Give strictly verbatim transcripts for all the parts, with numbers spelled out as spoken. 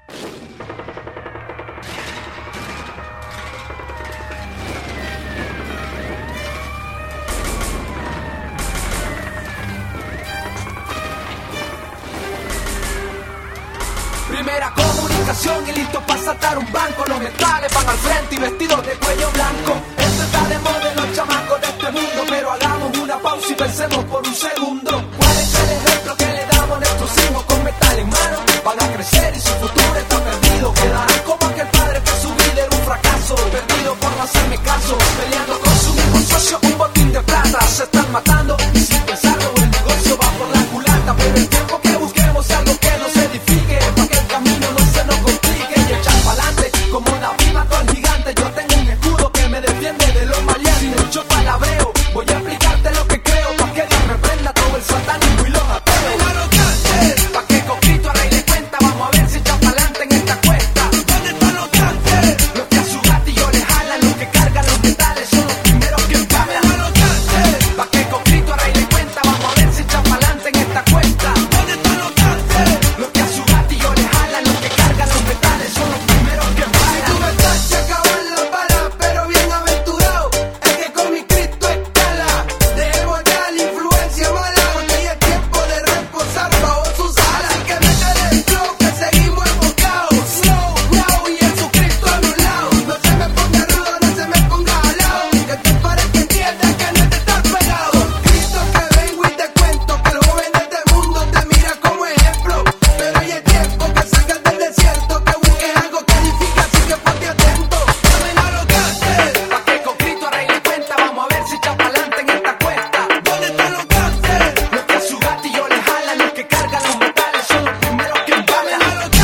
Primera comunicación y listo para saltar un banco. Los metales van al frente y vestidos de cuello blanco. Esto está de moda en los chamacos de este mundo, pero hagamos una pausa y pensemos por un segundo. ¿Cuál es el ejemplo que le damos a nuestros hijos con metal en mano? Van a crecer y su futuro está perdido. Quedarán como aquel padre que su vida era un fracaso, perdido por no hacerme caso, peleando con su mismo socio un botín de plata. Se están matando y sin pensarlo el negocio va por la culata. Pero el tiempo que busquemos algo que nos edifique, para que el camino no se nos complique y echar pa'lante como David mató al gigante. Yo tengo un escudo que me defiende de los maleantes. Sin mucho palabreo voy a explicarte lo que creo, para que Dios reprenda todo el satanismo y los ateos. Pa' que con Cristo arregle cuenta, vamos a ver si echa pa'lante en esta cuesta. ¿Dónde están los grandes? Los que a su gatillo le jalan, los que cargan los metales son los primeros que empalan. Pa' que con Cristo arregle cuenta, vamos a ver si echa pa'lante en esta cuesta. ¿Dónde están los grandes? Los que a su gatillo le jalan, los que cargan los metales son los primeros que empalan. Si tú me estás, se acaban las balas, pero bien aventurado, es que con mi Cristo escala. Dejemos ya la influencia mala, porque ya es tiempo de reposar bajo sus alas. Así que métele el flow, que seguimos enfocados. Slow, now, y Jesucristo a mi lado. No se me ponga rudo, no se me ponga jalado, que te pare que entiendas que no te estás pegado. Cristo que vengo y te cuento, que el joven de este mundo te mira como ejemplo. Pero ya es tiempo que salgas del desierto, que busques algo que edifique, así que ponte atento. Dame la locante. Pa' que con Cristo arregle cuenta, vamos a ver si echa pa'lante en esta cuesta. ¿Dónde están los grandes? Los que a su gatillo le jalan, los que cargan los metales son los primeros que empalan.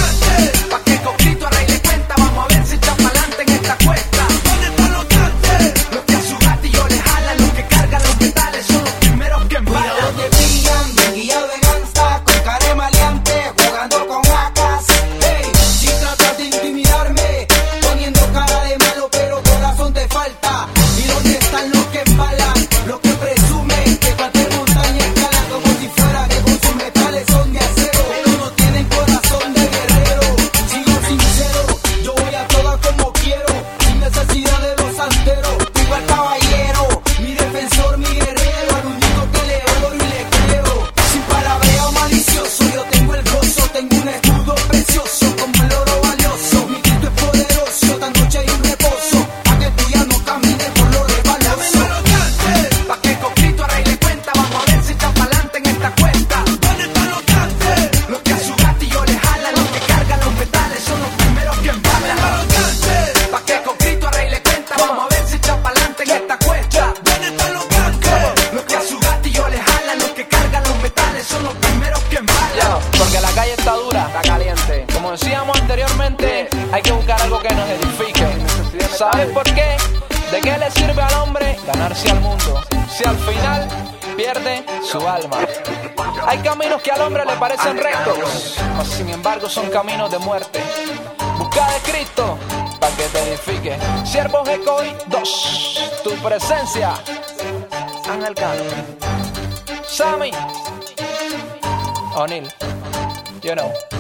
Pa' que con Cristo arregle cuenta, vamos a ver si echa pa'lante en esta cuesta. ¿Dónde están los grandes? Los que a su gatillo le jalan, los que cargan los metales son los primeros que empalan. Donde pillan, bien guillado de gangsta, con cara de maleante, jugando con vacas. Hey, si tratas de intimidarme, poniendo cara de malo, pero corazón te falta. ¿Y dónde están los que embalan? Los que presumen que cualquier montaña escalan como si fuera que con sus metales son de acero, pero no tienen corazón de guerrero. Sigo sincero, yo voy a todas como quiero, sin necesidad de los santeros. Vivo al caballero, mi defensor, mi guerrero, al único que le oro y le creo. Sin palabreo malicioso, yo tengo el gozo, tengo un escudo precioso como el oro valioso. Mi Cristo es poderoso, esta noche hay un reposo, a que tú ya no camines por lo resbaloso. Pa' que con Cristo arregle cuenta, vamos a ver si echa pa'lante en esta cuesta. ¿Dónde están los grandes? Los que a su gatillo le jalan, los que cargan los metales son los primeros que empalan. Pa' que con Cristo arregle cuenta, vamos a ver si echa pa'lante en esta cuesta. ¿Dónde están los grandes? Los que a su gatillo le jalan, los que cargan los metales son los primeros que empalan. Porque la calle está dura, está caliente. Como decíamos anteriormente, hay que buscar algo que nos edifique. ¿Sabes por qué? ¿De qué le sirve al hombre ganarse al mundo si al final pierde su alma? Hay caminos que al hombre le parecen rectos, mas sin embargo son caminos de muerte. Busca de Cristo para que te edifique. Siervos Ecoy dos, tu presencia. Ángel Cano, Sammy, O'Neal, you know.